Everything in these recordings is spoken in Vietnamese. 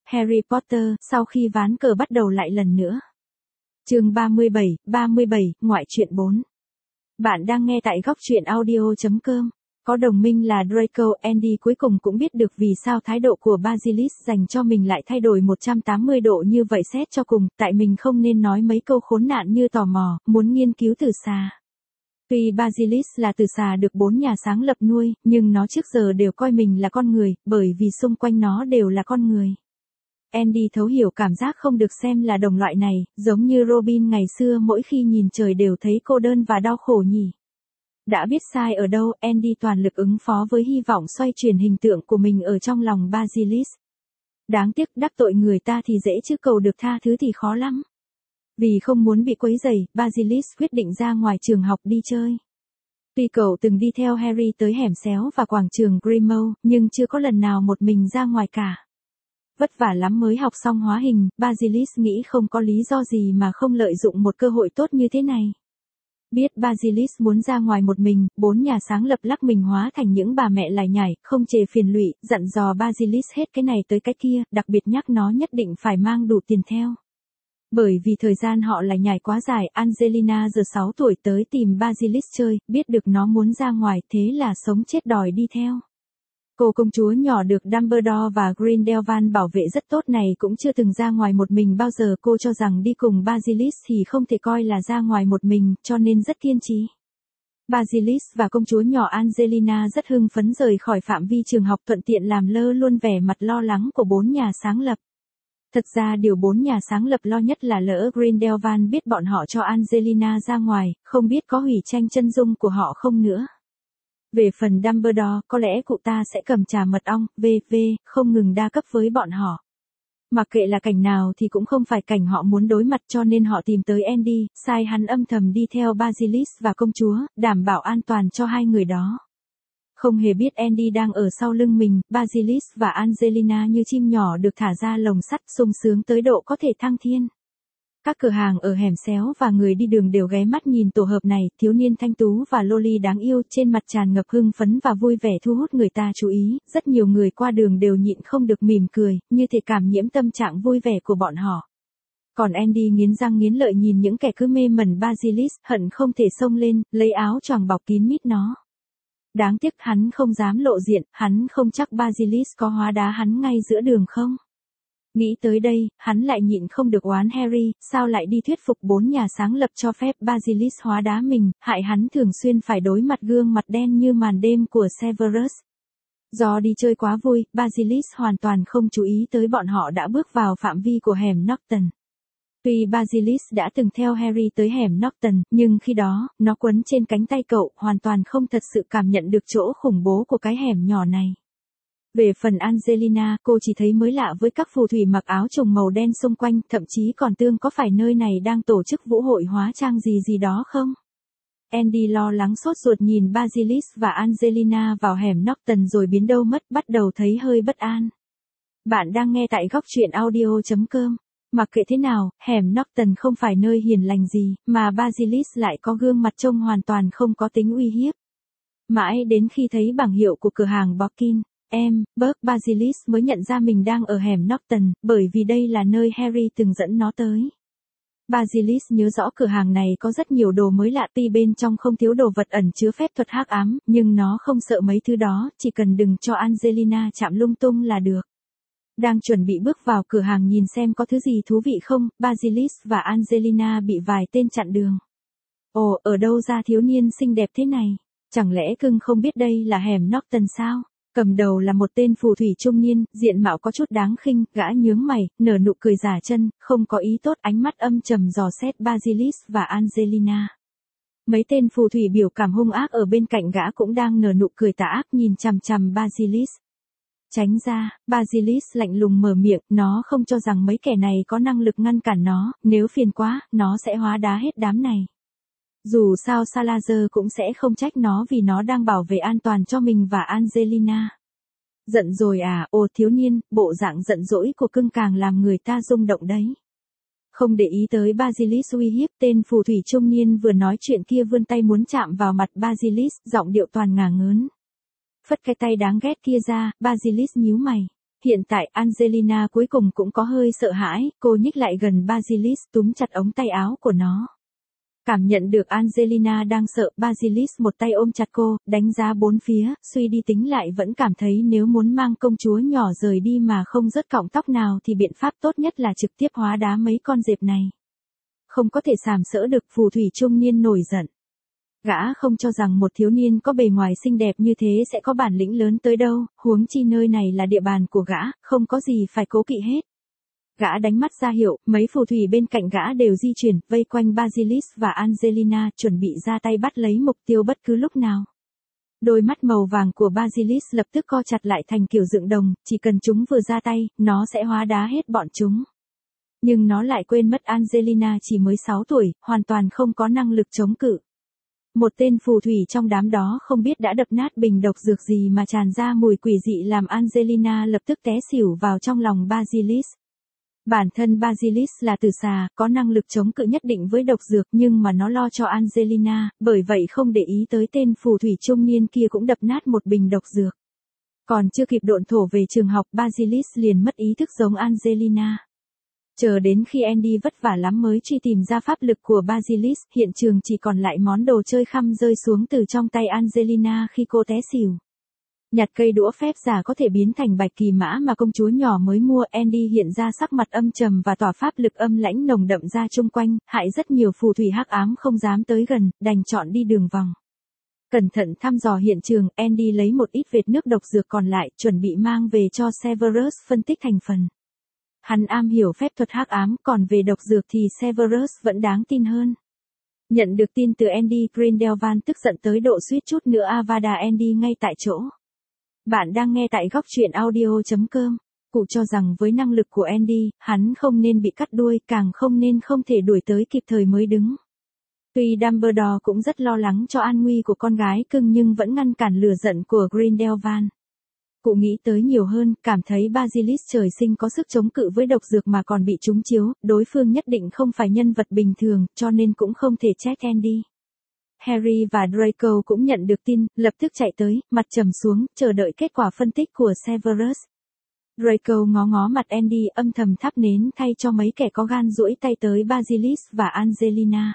Harry Potter, sau khi ván cờ bắt đầu lại lần nữa. Chương 37, ngoại truyện 4. Bạn đang nghe tại góc truyện audio.com. Có đồng minh là Draco, Andy cuối cùng cũng biết được vì sao thái độ của Basilisk dành cho mình lại thay đổi 180 độ như vậy. Xét cho cùng, tại mình không nên nói mấy câu khốn nạn như tò mò, muốn nghiên cứu tử xà. Tuy Basilisk là tử xà được 4 nhà sáng lập nuôi, nhưng nó trước giờ đều coi mình là con người, bởi vì xung quanh nó đều là con người. Andy thấu hiểu cảm giác không được xem là đồng loại này, giống như Robin ngày xưa mỗi khi nhìn trời đều thấy cô đơn và đau khổ nhỉ. Đã biết sai ở đâu, Andy toàn lực ứng phó với hy vọng xoay chuyển hình tượng của mình ở trong lòng Basilisk. Đáng tiếc đắc tội người ta thì dễ chứ cầu được tha thứ thì khó lắm. Vì không muốn bị quấy rầy, Basilisk quyết định ra ngoài trường học đi chơi. Tuy cậu từng đi theo Harry tới hẻm xéo và quảng trường Grimmauld, nhưng chưa có lần nào một mình ra ngoài cả. Vất vả lắm mới học xong hóa hình, Basilisk nghĩ không có lý do gì mà không lợi dụng một cơ hội tốt như thế này. Biết Basilisk muốn ra ngoài một mình, 4 nhà sáng lập lắc mình hóa thành những bà mẹ lải nhải, không chề phiền lụy, dặn dò Basilisk hết cái này tới cái kia, đặc biệt nhắc nó nhất định phải mang đủ tiền theo. Bởi vì thời gian họ lải nhải quá dài, Angelina giờ 6 tuổi tới tìm Basilisk chơi, biết được nó muốn ra ngoài, thế là sống chết đòi đi theo. Cô công chúa nhỏ được Dumbledore và Grindelwald bảo vệ rất tốt này cũng chưa từng ra ngoài một mình bao giờ. Cô cho rằng đi cùng Basilisk thì không thể coi là ra ngoài một mình, cho nên rất kiên trì. Basilisk và công chúa nhỏ Angelina rất hưng phấn rời khỏi phạm vi trường học, thuận tiện làm lơ luôn vẻ mặt lo lắng của 4 nhà sáng lập. Thật ra điều 4 nhà sáng lập lo nhất là lỡ Grindelwald biết bọn họ cho Angelina ra ngoài, không biết có hủy tranh chân dung của họ không nữa. Về phần Dumbledore, có lẽ cụ ta sẽ cầm trà mật ong, không ngừng đa cấp với bọn họ. Mặc kệ là cảnh nào thì cũng không phải cảnh họ muốn đối mặt, cho nên họ tìm tới Andy, sai hắn âm thầm đi theo Basilisk và công chúa, đảm bảo an toàn cho hai người đó. Không hề biết Andy đang ở sau lưng mình, Basilisk và Angelina như chim nhỏ được thả ra lồng sắt, sung sướng tới độ có thể thăng thiên. Các cửa hàng ở hẻm xéo và người đi đường đều ghé mắt nhìn tổ hợp này, thiếu niên thanh tú và loli đáng yêu, trên mặt tràn ngập hưng phấn và vui vẻ thu hút người ta chú ý, rất nhiều người qua đường đều nhịn không được mỉm cười, như thể cảm nhiễm tâm trạng vui vẻ của bọn họ. Còn Andy nghiến răng nghiến lợi nhìn những kẻ cứ mê mẩn Basilisk, hận không thể xông lên, lấy áo choàng bọc kín mít nó. Đáng tiếc hắn không dám lộ diện, hắn không chắc Basilisk có hóa đá hắn ngay giữa đường không. Nghĩ tới đây, hắn lại nhịn không được oán Harry, sao lại đi thuyết phục 4 nhà sáng lập cho phép Basilisk hóa đá mình, hại hắn thường xuyên phải đối mặt gương mặt đen như màn đêm của Severus. Do đi chơi quá vui, Basilisk hoàn toàn không chú ý tới bọn họ đã bước vào phạm vi của hẻm Norton. Tuy Basilisk đã từng theo Harry tới hẻm Norton, nhưng khi đó, nó quấn trên cánh tay cậu, hoàn toàn không thật sự cảm nhận được chỗ khủng bố của cái hẻm nhỏ này. Về phần Angelina, cô chỉ thấy mới lạ với các phù thủy mặc áo trùng màu đen xung quanh, thậm chí còn tương có phải nơi này đang tổ chức vũ hội hóa trang gì đó không? Andy lo lắng sốt ruột nhìn Basilisk và Angelina vào hẻm Norton rồi biến đâu mất, bắt đầu thấy hơi bất an. Bạn đang nghe tại góc truyện audio.com. Mặc kệ thế nào, hẻm Norton không phải nơi hiền lành gì, mà Basilisk lại có gương mặt trông hoàn toàn không có tính uy hiếp. Mãi đến khi thấy bảng hiệu của cửa hàng Borkin, Basilisk mới nhận ra mình đang ở hẻm Norton, bởi vì đây là nơi Harry từng dẫn nó tới. Basilisk nhớ rõ cửa hàng này có rất nhiều đồ mới lạ, tuy bên trong không thiếu đồ vật ẩn chứa phép thuật hắc ám, nhưng nó không sợ mấy thứ đó, chỉ cần đừng cho Angelina chạm lung tung là được. Đang chuẩn bị bước vào cửa hàng nhìn xem có thứ gì thú vị không, Basilisk và Angelina bị vài tên chặn đường. Ồ, ở đâu ra thiếu niên xinh đẹp thế này? Chẳng lẽ cưng không biết đây là hẻm Norton sao? Cầm đầu là một tên phù thủy trung niên, diện mạo có chút đáng khinh, gã nhướng mày, nở nụ cười giả chân, không có ý tốt, ánh mắt âm trầm dò xét Basilisk và Angelina. Mấy tên phù thủy biểu cảm hung ác ở bên cạnh gã cũng đang nở nụ cười tà ác nhìn chằm chằm Basilisk. Tránh ra, Basilisk lạnh lùng mở miệng, nó không cho rằng mấy kẻ này có năng lực ngăn cản nó, nếu phiền quá, nó sẽ hóa đá hết đám này. Dù sao Salazar cũng sẽ không trách nó vì nó đang bảo vệ an toàn cho mình và Angelina. Giận rồi à, ồ thiếu niên, bộ dạng giận dỗi của cưng càng làm người ta rung động đấy. Không để ý tới Basilisk uy hiếp, tên phù thủy trung niên vừa nói chuyện kia vươn tay muốn chạm vào mặt Basilisk, giọng điệu toàn ngả ngớn. Phất cái tay đáng ghét kia ra, Basilisk nhíu mày. hiện tại Angelina cuối cùng cũng có hơi sợ hãi, cô nhích lại gần Basilis túm chặt ống tay áo của nó. Cảm nhận được Angelina đang sợ, Basilis một tay ôm chặt cô, đánh giá bốn phía, suy đi tính lại vẫn cảm thấy nếu muốn mang công chúa nhỏ rời đi mà không rớt cọng tóc nào thì biện pháp tốt nhất là trực tiếp hóa đá mấy con dẹp này. Không có thể sàm sỡ được, phù thủy trung niên nổi giận. Gã không cho rằng một thiếu niên có bề ngoài xinh đẹp như thế sẽ có bản lĩnh lớn tới đâu, huống chi nơi này là địa bàn của gã, không có gì phải cố kỵ hết. Gã đánh mắt ra hiệu, mấy phù thủy bên cạnh gã đều di chuyển, vây quanh Basilis và Angelina, chuẩn bị ra tay bắt lấy mục tiêu bất cứ lúc nào. Đôi mắt màu vàng của Basilis lập tức co chặt lại thành kiểu dựng đồng, chỉ cần chúng vừa ra tay, nó sẽ hóa đá hết bọn chúng. Nhưng nó lại quên mất Angelina chỉ mới 6 tuổi, hoàn toàn không có năng lực chống cự. Một tên phù thủy trong đám đó không biết đã đập nát bình độc dược gì mà tràn ra mùi quỷ dị làm Angelina lập tức té xỉu vào trong lòng Basilis. Bản thân Basilis là tử xà, có năng lực chống cự nhất định với độc dược nhưng mà nó lo cho Angelina, bởi vậy không để ý tới tên phù thủy trung niên kia cũng đập nát một bình độc dược. Còn chưa kịp độn thổ về trường học, Basilis liền mất ý thức giống Angelina. Chờ đến khi Andy vất vả lắm mới truy tìm ra pháp lực của Basilis, hiện trường chỉ còn lại món đồ chơi khăm rơi xuống từ trong tay Angelina khi cô té xỉu. Nhặt cây đũa phép giả có thể biến thành bạch kỳ mã mà công chúa nhỏ mới mua, Andy hiện ra sắc mặt âm trầm và tỏa pháp lực âm lãnh nồng đậm ra chung quanh, hại rất nhiều phù thủy hắc ám không dám tới gần, đành chọn đi đường vòng. Cẩn thận thăm dò hiện trường, Andy lấy một ít vệt nước độc dược còn lại, chuẩn bị mang về cho Severus phân tích thành phần. Hắn am hiểu phép thuật hắc ám, còn về độc dược thì Severus vẫn đáng tin hơn. Nhận được tin từ Andy, Grindelwald tức giận tới độ suýt chút nữa avada Andy ngay tại chỗ. Bạn đang nghe tại góc truyện audio.com. Cụ cho rằng với năng lực của Andy, hắn không nên bị cắt đuôi, càng không nên không thể đuổi tới kịp thời mới đứng. Tuy Dumbledore cũng rất lo lắng cho an nguy của con gái cưng nhưng vẫn ngăn cản lửa giận của Grindelwald. Cụ nghĩ tới nhiều hơn, cảm thấy Basilis trời sinh có sức chống cự với độc dược mà còn bị trúng chiếu, đối phương nhất định không phải nhân vật bình thường, cho nên cũng không thể trách Andy. Harry và Draco cũng nhận được tin, lập tức chạy tới, mặt trầm xuống, chờ đợi kết quả phân tích của Severus. Draco ngó ngó mặt Andy, âm thầm thắp nến thay cho mấy kẻ có gan duỗi tay tới Basilis và Angelina.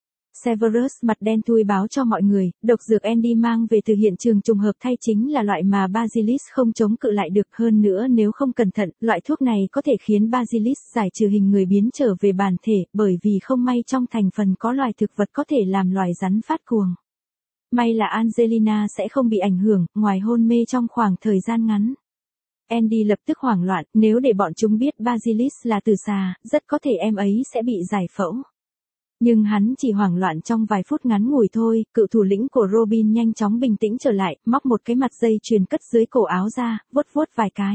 Severus mặt đen thui báo cho mọi người, độc dược Andy mang về từ hiện trường trùng hợp thay chính là loại mà Basilis không chống cự lại được, hơn nữa nếu không cẩn thận, loại thuốc này có thể khiến Basilis giải trừ hình người biến trở về bản thể, bởi vì không may trong thành phần có loài thực vật có thể làm loài rắn phát cuồng. May là Angelina sẽ không bị ảnh hưởng, ngoài hôn mê trong khoảng thời gian ngắn. Andy lập tức hoảng loạn, nếu để bọn chúng biết Basilis là tử xà, rất có thể em ấy sẽ bị giải phẫu. Nhưng hắn chỉ hoảng loạn trong vài phút ngắn ngủi thôi, cựu thủ lĩnh của Robin nhanh chóng bình tĩnh trở lại, móc một cái mặt dây chuyền cất dưới cổ áo ra, vuốt vuốt vài cái.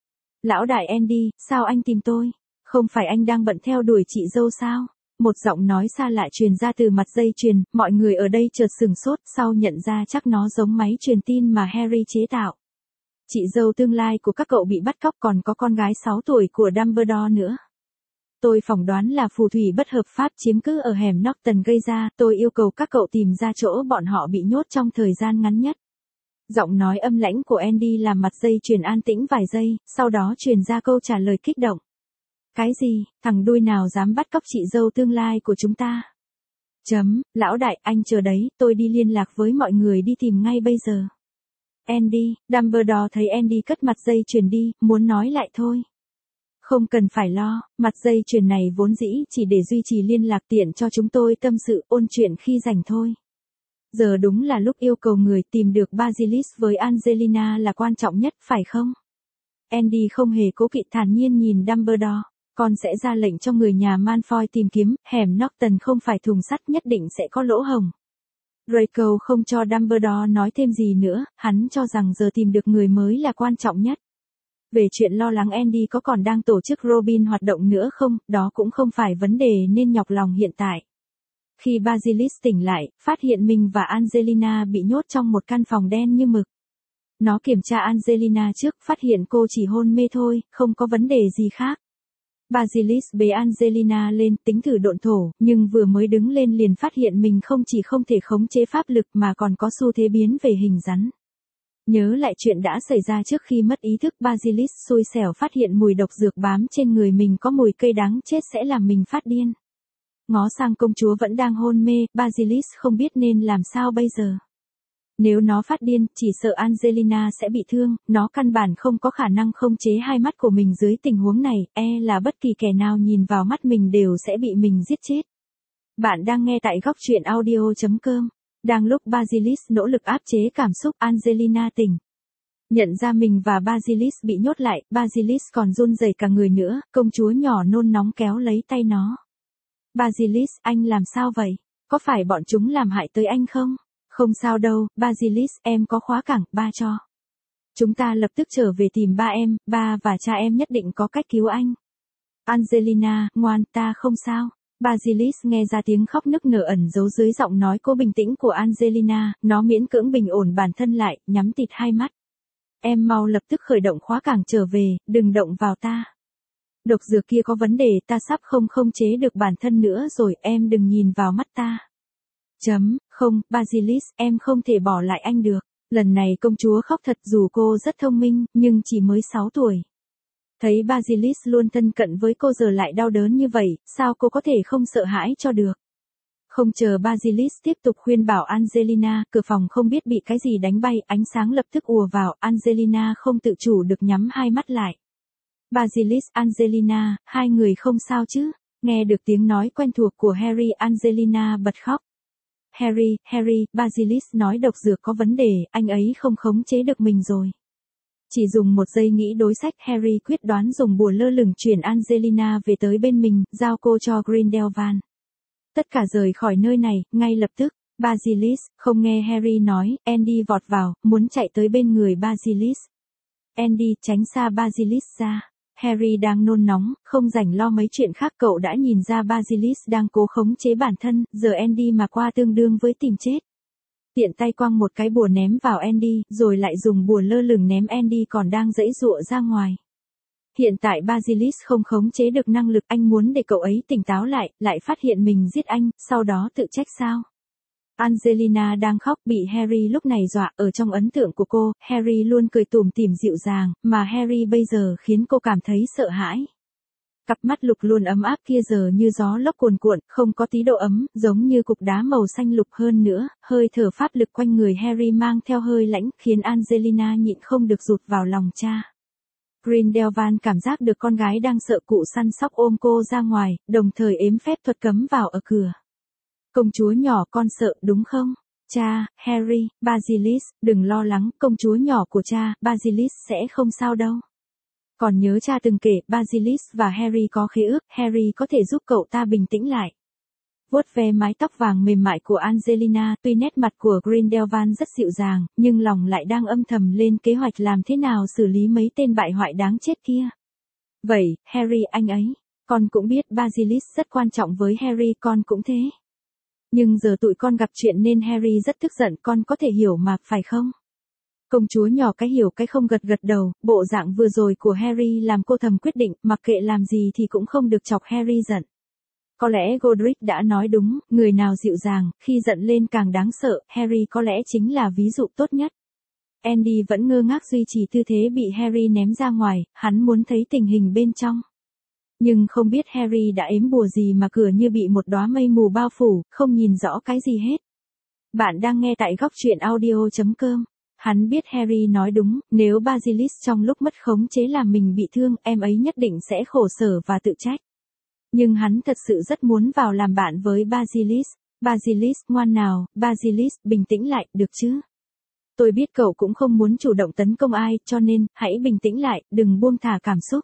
Lão đại Andy, sao anh tìm tôi? Không phải anh đang bận theo đuổi chị dâu sao? Một giọng nói xa lạ truyền ra từ mặt dây chuyền, mọi người ở đây chợt sửng sốt, sau nhận ra chắc nó giống máy truyền tin mà Harry chế tạo. Chị dâu tương lai của các cậu bị bắt cóc, còn có con gái 6 tuổi của Dumbledore nữa. Tôi phỏng đoán là phù thủy bất hợp pháp chiếm cứ ở hẻm Norton gây ra, tôi yêu cầu các cậu tìm ra chỗ bọn họ bị nhốt trong thời gian ngắn nhất. Giọng nói âm lãnh của Andy làm mặt dây chuyền an tĩnh vài giây, sau đó truyền ra câu trả lời kích động. Cái gì, thằng đuôi nào dám bắt cóc chị dâu tương lai của chúng ta? Lão đại, anh chờ đấy, tôi đi liên lạc với mọi người đi tìm ngay bây giờ. Andy, Dumbledore thấy Andy cất mặt dây chuyền đi, muốn nói lại thôi. Không cần phải lo, mặt dây chuyền này vốn dĩ chỉ để duy trì liên lạc tiện cho chúng tôi tâm sự ôn chuyện khi rảnh thôi. Giờ đúng là lúc yêu cầu người tìm được Basilis với Angelina là quan trọng nhất, phải không? Andy không hề cố kỵ, thản nhiên nhìn Dumbledore. Con sẽ ra lệnh cho người nhà Malfoy tìm kiếm, hẻm Norton không phải thùng sắt, nhất định sẽ có lỗ hổng. Draco không cho Dumbledore nói thêm gì nữa, hắn cho rằng giờ tìm được người mới là quan trọng nhất. Về chuyện lo lắng Andy có còn đang tổ chức Robin hoạt động nữa không, đó cũng không phải vấn đề nên nhọc lòng hiện tại. Khi Basilis tỉnh lại, phát hiện mình và Angelina bị nhốt trong một căn phòng đen như mực. Nó kiểm tra Angelina trước, phát hiện cô chỉ hôn mê thôi, không có vấn đề gì khác. Basilis bế Angelina lên, tính thử độn thổ, nhưng vừa mới đứng lên liền phát hiện mình không chỉ không thể khống chế pháp lực mà còn có xu thế biến về hình rắn. Nhớ lại chuyện đã xảy ra trước khi mất ý thức, Basilisk xui xẻo phát hiện mùi độc dược bám trên người mình có mùi cây đáng chết sẽ làm mình phát điên. Ngó sang công chúa vẫn đang hôn mê, Basilisk không biết nên làm sao bây giờ. Nếu nó phát điên, chỉ sợ Angelina sẽ bị thương, nó căn bản không có khả năng không chế hai mắt của mình dưới tình huống này, là bất kỳ kẻ nào nhìn vào mắt mình đều sẽ bị mình giết chết. Bạn đang nghe tại góc truyện audio.com. Đang lúc Basilisk nỗ lực áp chế cảm xúc, Angelina tỉnh. Nhận ra mình và Basilisk bị nhốt lại, Basilisk còn run rẩy cả người nữa, công chúa nhỏ nôn nóng kéo lấy tay nó. Basilisk, anh làm sao vậy? Có phải bọn chúng làm hại tới anh không? Không sao đâu, Basilisk, em có khóa cảng, ba cho. Chúng ta lập tức trở về tìm ba em, ba và cha em nhất định có cách cứu anh. Angelina, ngoan, ta không sao. Basilisk nghe ra tiếng khóc nức nở ẩn giấu dưới giọng nói cô bình tĩnh của Angelina, nó miễn cưỡng bình ổn bản thân lại, nhắm tịt hai mắt. Em mau lập tức khởi động khóa cảng trở về, đừng động vào ta. Độc dược kia có vấn đề, ta sắp không chế được bản thân nữa rồi, em đừng nhìn vào mắt ta. Không, Basilisk, em không thể bỏ lại anh được. Lần này công chúa khóc thật, dù cô rất thông minh, nhưng chỉ mới 6 tuổi. Thấy Basilisk luôn thân cận với cô giờ lại đau đớn như vậy, sao cô có thể không sợ hãi cho được. Không chờ Basilisk tiếp tục khuyên bảo Angelina, cửa phòng không biết bị cái gì đánh bay, ánh sáng lập tức ùa vào, Angelina không tự chủ được nhắm hai mắt lại. Basilisk, Angelina, hai người không sao chứ? Nghe được tiếng nói quen thuộc của Harry, Angelina bật khóc. Harry, Basilisk nói độc dược có vấn đề, anh ấy không khống chế được mình rồi. Chỉ dùng một giây nghĩ đối sách, Harry quyết đoán dùng bùa lơ lửng chuyển Angelina về tới bên mình, giao cô cho Grindelwald. Tất cả rời khỏi nơi này, ngay lập tức. Basilisk, không nghe Harry nói, Andy vọt vào, muốn chạy tới bên người Basilisk. Andy, tránh xa Basilisk ra. Harry đang nôn nóng, không rảnh lo mấy chuyện khác, cậu đã nhìn ra Basilisk đang cố khống chế bản thân, giờ Andy mà qua tương đương với tìm chết. Tiện tay quăng một cái bùa ném vào Andy, rồi lại dùng bùa lơ lửng ném Andy còn đang giãy giụa ra ngoài. Hiện tại Basilisk không khống chế được năng lực, anh muốn để cậu ấy tỉnh táo lại phát hiện mình giết anh, sau đó tự trách sao? Angelina đang khóc, bị Harry lúc này dọa, ở trong ấn tượng của cô, Harry luôn cười tủm tỉm dịu dàng, mà Harry bây giờ khiến cô cảm thấy sợ hãi. Cặp mắt lục luôn ấm áp kia giờ như gió lốc cuồn cuộn, không có tí độ ấm, giống như cục đá màu xanh lục hơn nữa, hơi thở pháp lực quanh người Harry mang theo hơi lãnh, khiến Angelina nhịn không được rụt vào lòng cha. Grindelwald cảm giác được con gái đang sợ, cụ săn sóc ôm cô ra ngoài, đồng thời ếm phép thuật cấm vào ở cửa. Công chúa nhỏ, con sợ đúng không? Cha, Harry, Basilisk, đừng lo lắng, công chúa nhỏ của cha, Basilisk sẽ không sao đâu. Còn nhớ cha từng kể, Basilisk và Harry có khế ước, Harry có thể giúp cậu ta bình tĩnh lại. Vuốt ve mái tóc vàng mềm mại của Angelina, tuy nét mặt của Grindelwald rất dịu dàng, nhưng lòng lại đang âm thầm lên kế hoạch làm thế nào xử lý mấy tên bại hoại đáng chết kia. Vậy, Harry anh ấy, con cũng biết Basilisk rất quan trọng với Harry, con cũng thế. Nhưng giờ tụi con gặp chuyện nên Harry rất tức giận, con có thể hiểu mà, phải không? Công chúa nhỏ cái hiểu cái không gật gật đầu, bộ dạng vừa rồi của Harry làm cô thầm quyết định, mặc kệ làm gì thì cũng không được chọc Harry giận. Có lẽ Godric đã nói đúng, người nào dịu dàng, khi giận lên càng đáng sợ, Harry có lẽ chính là ví dụ tốt nhất. Andy vẫn ngơ ngác duy trì tư thế bị Harry ném ra ngoài, hắn muốn thấy tình hình bên trong. Nhưng không biết Harry đã ếm bùa gì mà cửa như bị một đóa mây mù bao phủ, không nhìn rõ cái gì hết. Bạn đang nghe tại góc truyện audio.com. Hắn biết Harry nói đúng, nếu Basilisk trong lúc mất khống chế làm mình bị thương, em ấy nhất định sẽ khổ sở và tự trách. Nhưng hắn thật sự rất muốn vào làm bạn với Basilisk. Basilisk ngoan nào, Basilisk bình tĩnh lại, được chứ? Tôi biết cậu cũng không muốn chủ động tấn công ai, cho nên, hãy bình tĩnh lại, đừng buông thả cảm xúc.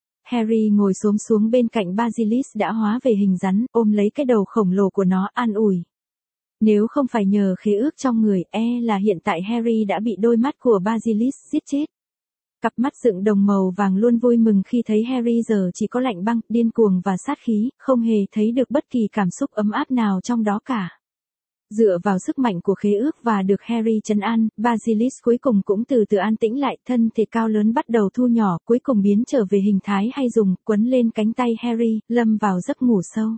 Harry ngồi xổm xuống bên cạnh Basilisk đã hóa về hình rắn, ôm lấy cái đầu khổng lồ của nó an ủi. Nếu không phải nhờ khế ước trong người, là hiện tại Harry đã bị đôi mắt của Basilisk giết chết. Cặp mắt dựng đồng màu vàng luôn vui mừng khi thấy Harry giờ chỉ có lạnh băng, điên cuồng và sát khí, không hề thấy được bất kỳ cảm xúc ấm áp nào trong đó cả. Dựa vào sức mạnh của khế ước và được Harry trấn an, Basilisk cuối cùng cũng từ từ an tĩnh lại, thân thể cao lớn bắt đầu thu nhỏ, cuối cùng biến trở về hình thái hay dùng, quấn lên cánh tay Harry, lâm vào giấc ngủ sâu.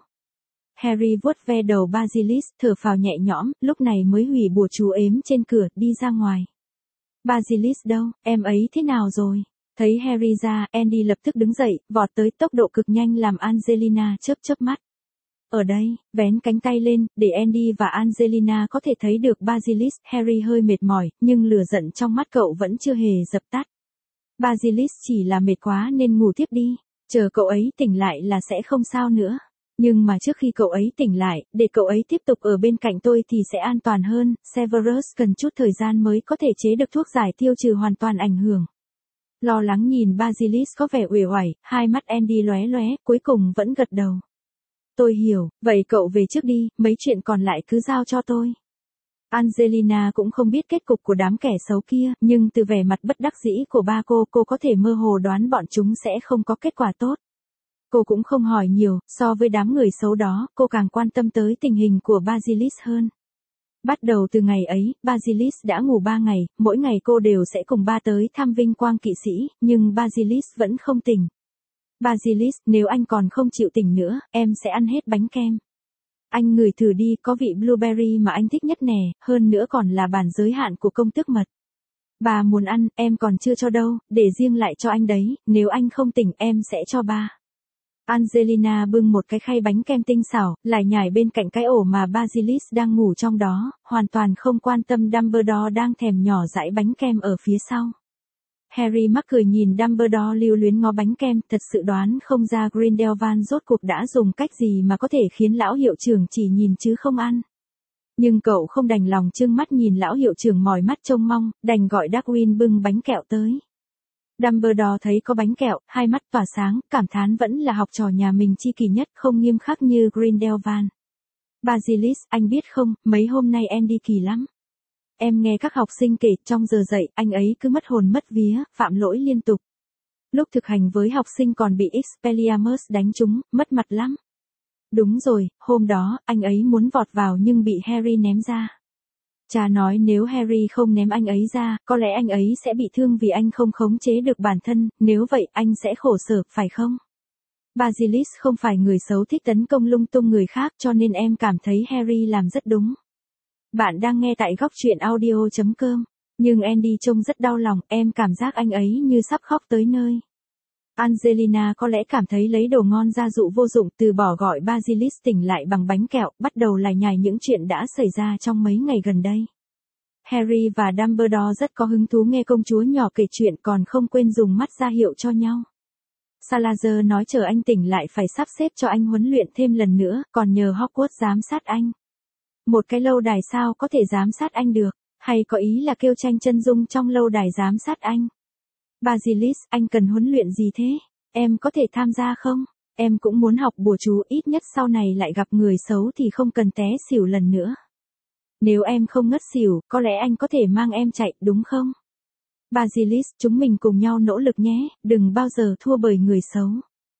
Harry vuốt ve đầu Basilisk, thở phào nhẹ nhõm, lúc này mới hủy bùa chú ếm trên cửa, đi ra ngoài. Basilisk đâu, em ấy thế nào rồi? Thấy Harry ra, Andy lập tức đứng dậy, vọt tới tốc độ cực nhanh làm Angelina chớp chớp mắt. Ở đây, vén cánh tay lên, để Andy và Angelina có thể thấy được Basilisk. Harry hơi mệt mỏi, nhưng lửa giận trong mắt cậu vẫn chưa hề dập tắt. Basilisk chỉ là mệt quá nên ngủ tiếp đi, chờ cậu ấy tỉnh lại là sẽ không sao nữa. Nhưng mà trước khi cậu ấy tỉnh lại, để cậu ấy tiếp tục ở bên cạnh tôi thì sẽ an toàn hơn. Severus cần chút thời gian mới có thể chế được thuốc giải tiêu trừ hoàn toàn ảnh hưởng. Lo lắng nhìn Basilisk có vẻ uể oải, hai mắt Andy lóe lóe, cuối cùng vẫn gật đầu. Tôi hiểu, vậy cậu về trước đi, mấy chuyện còn lại cứ giao cho tôi. Angelina cũng không biết kết cục của đám kẻ xấu kia, nhưng từ vẻ mặt bất đắc dĩ của ba cô có thể mơ hồ đoán bọn chúng sẽ không có kết quả tốt. Cô cũng không hỏi nhiều, so với đám người xấu đó, cô càng quan tâm tới tình hình của Basilisk hơn. Bắt đầu từ ngày ấy, Basilisk đã ngủ 3 ngày, mỗi ngày cô đều sẽ cùng ba tới thăm vinh quang kỵ sĩ, nhưng Basilisk vẫn không tỉnh. Basilisk, nếu anh còn không chịu tỉnh nữa, em sẽ ăn hết bánh kem. Anh ngửi thử đi, có vị blueberry mà anh thích nhất nè, hơn nữa còn là bản giới hạn của công tước mật. Bà muốn ăn, em còn chưa cho đâu, để riêng lại cho anh đấy, nếu anh không tỉnh em sẽ cho ba. Angelina bưng một cái khay bánh kem tinh xảo, lải nhải bên cạnh cái ổ mà Basilisk đang ngủ trong đó, hoàn toàn không quan tâm Dumbledore đang thèm nhỏ dãi bánh kem ở phía sau. Harry mắc cười nhìn Dumbledore lưu luyến ngó bánh kem, thật sự đoán không ra Grindelwald rốt cuộc đã dùng cách gì mà có thể khiến lão hiệu trưởng chỉ nhìn chứ không ăn. Nhưng cậu không đành lòng trương mắt nhìn lão hiệu trưởng mỏi mắt trông mong, đành gọi Darwin bưng bánh kẹo tới. Dumbledore thấy có bánh kẹo, hai mắt tỏa sáng, cảm thán vẫn là học trò nhà mình chi kỳ nhất, không nghiêm khắc như Grindelwald. Basilisk, anh biết không, mấy hôm nay em đi kỳ lắm. Em nghe các học sinh kể, trong giờ dạy, anh ấy cứ mất hồn mất vía, phạm lỗi liên tục. Lúc thực hành với học sinh còn bị Expelliarmus đánh trúng, mất mặt lắm. Đúng rồi, hôm đó, anh ấy muốn vọt vào nhưng bị Harry ném ra. Cha nói nếu Harry không ném anh ấy ra, có lẽ anh ấy sẽ bị thương vì anh không khống chế được bản thân, nếu vậy anh sẽ khổ sở, phải không? Basilisk không phải người xấu thích tấn công lung tung người khác cho nên em cảm thấy Harry làm rất đúng. Bạn đang nghe tại góc truyện audio.com, nhưng Andy trông rất đau lòng, em cảm giác anh ấy như sắp khóc tới nơi. Angelina có lẽ cảm thấy lấy đồ ngon ra dụ vô dụng, từ bỏ gọi Basilisk tỉnh lại bằng bánh kẹo, bắt đầu lải nhải những chuyện đã xảy ra trong mấy ngày gần đây. Harry và Dumbledore rất có hứng thú nghe công chúa nhỏ kể chuyện, còn không quên dùng mắt ra hiệu cho nhau. Salazar nói chờ anh tỉnh lại phải sắp xếp cho anh huấn luyện thêm lần nữa, còn nhờ Hogwarts giám sát anh. Một cái lâu đài sao có thể giám sát anh được, hay có ý là kêu tranh chân dung trong lâu đài giám sát anh. Basilisk, anh cần huấn luyện gì thế? Em có thể tham gia không? Em cũng muốn học bùa chú, ít nhất sau này lại gặp người xấu thì không cần té xỉu lần nữa. Nếu em không ngất xỉu, có lẽ anh có thể mang em chạy, đúng không? Basilisk, chúng mình cùng nhau nỗ lực nhé, đừng bao giờ thua bởi người xấu.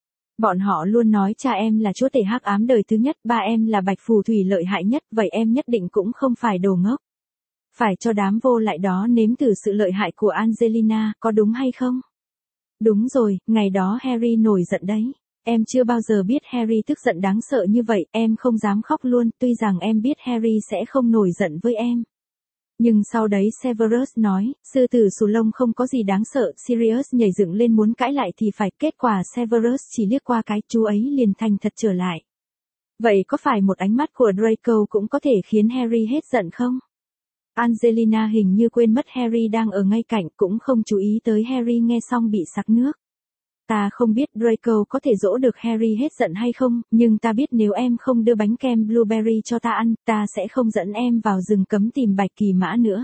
Bọn họ luôn nói cha em là chúa tể hắc ám đời thứ nhất, ba em là bạch phù thủy lợi hại nhất, vậy em nhất định cũng không phải đồ ngốc. Phải cho đám vô lại đó nếm thử sự lợi hại của Angelina, có đúng hay không? Đúng rồi, ngày đó Harry nổi giận đấy. Em chưa bao giờ biết Harry tức giận đáng sợ như vậy, em không dám khóc luôn, tuy rằng em biết Harry sẽ không nổi giận với em. Nhưng sau đấy Severus nói, sư tử xù lông không có gì đáng sợ, Sirius nhảy dựng lên muốn cãi lại thì phải, kết quả Severus chỉ liếc qua cái, chú ấy liền thành thật trở lại. Vậy có phải một ánh mắt của Draco cũng có thể khiến Harry hết giận không? Angelina hình như quên mất Harry đang ở ngay cạnh, cũng không chú ý tới Harry nghe xong bị sặc nước. Ta không biết Draco có thể dỗ được Harry hết giận hay không, nhưng ta biết nếu em không đưa bánh kem blueberry cho ta ăn, ta sẽ không dẫn em vào rừng cấm tìm bạch kỳ mã nữa.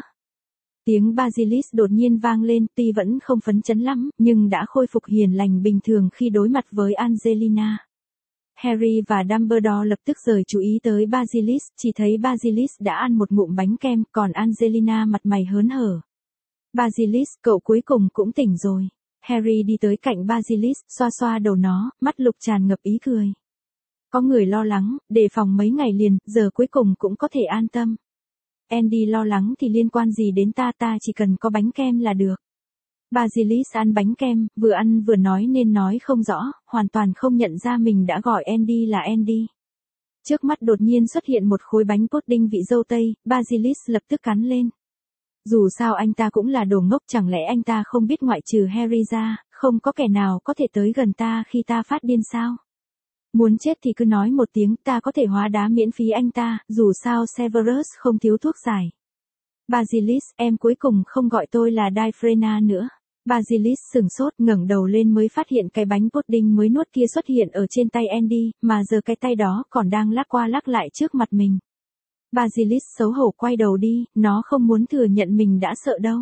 Tiếng Basilisk đột nhiên vang lên, tuy vẫn không phấn chấn lắm, nhưng đã khôi phục hiền lành bình thường khi đối mặt với Angelina. Harry và Dumbledore lập tức rời chú ý tới Basilisk, chỉ thấy Basilisk đã ăn một ngụm bánh kem, còn Angelina mặt mày hớn hở. Basilisk, cậu cuối cùng cũng tỉnh rồi. Harry đi tới cạnh Basilisk, xoa xoa đầu nó, mắt Lục tràn ngập ý cười. Có người lo lắng, đề phòng mấy ngày liền, giờ cuối cùng cũng có thể an tâm. Andy lo lắng thì liên quan gì đến ta, ta chỉ cần có bánh kem là được. Basilisk ăn bánh kem, vừa ăn vừa nói nên nói không rõ, hoàn toàn không nhận ra mình đã gọi Andy là Andy. Trước mắt đột nhiên xuất hiện một khối bánh pudding vị dâu tây, Basilisk lập tức cắn lên. Dù sao anh ta cũng là đồ ngốc, chẳng lẽ anh ta không biết ngoại trừ Harry ra, không có kẻ nào có thể tới gần ta khi ta phát điên sao? Muốn chết thì cứ nói một tiếng, ta có thể hóa đá miễn phí anh ta, dù sao Severus không thiếu thuốc giải. Basilisk, em cuối cùng không gọi tôi là Diaphragma nữa. Basilisk sừng sốt, ngẩng đầu lên mới phát hiện cái bánh pudding mới nuốt kia xuất hiện ở trên tay Andy, mà giờ cái tay đó còn đang lắc qua lắc lại trước mặt mình. Basilisk xấu hổ quay đầu đi, nó không muốn thừa nhận mình đã sợ đâu.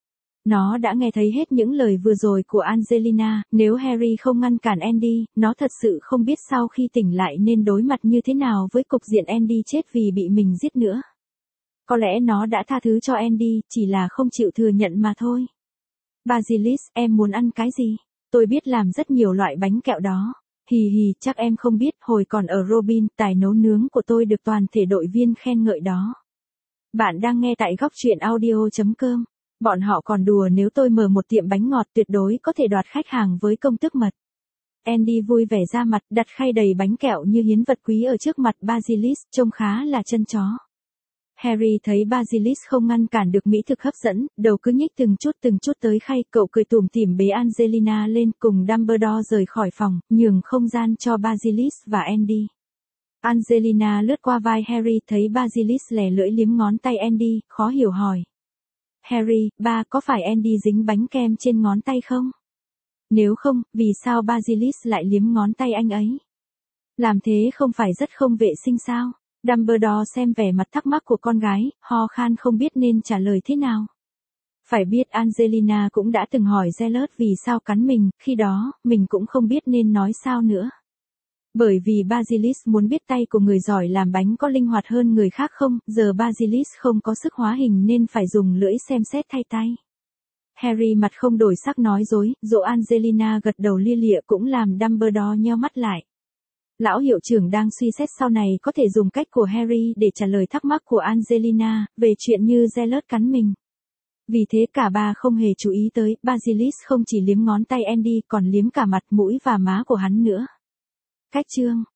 Nó đã nghe thấy hết những lời vừa rồi của Angelina, nếu Harry không ngăn cản Andy, nó thật sự không biết sau khi tỉnh lại nên đối mặt như thế nào với cục diện Andy chết vì bị mình giết nữa. Có lẽ nó đã tha thứ cho Andy, chỉ là không chịu thừa nhận mà thôi. Basilisk, em muốn ăn cái gì? Tôi biết làm rất nhiều loại bánh kẹo đó. Hì hì, chắc em không biết, hồi còn ở Robin, tài nấu nướng của tôi được toàn thể đội viên khen ngợi đó. Bạn đang nghe tại góc truyện audio.com. Bọn họ còn đùa nếu tôi mở một tiệm bánh ngọt tuyệt đối có thể đoạt khách hàng với công thức mật. Andy vui vẻ ra mặt, đặt khay đầy bánh kẹo như hiến vật quý ở trước mặt Basilisk, trông khá là chân chó. Harry thấy Basilisk không ngăn cản được mỹ thực hấp dẫn, đầu cứ nhích từng chút tới khay, cậu cười tủm tỉm bế Angelina lên cùng Dumbledore rời khỏi phòng, nhường không gian cho Basilisk và Andy. Angelina lướt qua vai Harry thấy Basilisk lè lưỡi liếm ngón tay Andy, khó hiểu hỏi. Harry, ba, có phải Andy dính bánh kem trên ngón tay không? Nếu không, vì sao Basilisk lại liếm ngón tay anh ấy? Làm thế không phải rất không vệ sinh sao? Dumbledore xem vẻ mặt thắc mắc của con gái, ho khan không biết nên trả lời thế nào. Phải biết Angelina cũng đã từng hỏi Zealot vì sao cắn mình, khi đó, mình cũng không biết nên nói sao nữa. Bởi vì Basilisk muốn biết tay của người giỏi làm bánh có linh hoạt hơn người khác không, giờ Basilisk không có sức hóa hình nên phải dùng lưỡi xem xét thay tay. Harry mặt không đổi sắc nói dối, dỗ Angelina gật đầu lia lịa cũng làm Dumbledore nheo mắt lại. Lão hiệu trưởng đang suy xét sau này có thể dùng cách của Harry để trả lời thắc mắc của Angelina, về chuyện như Zealot cắn mình. Vì thế cả ba không hề chú ý tới, Basilisk không chỉ liếm ngón tay Andy còn liếm cả mặt mũi và má của hắn nữa. Cách chương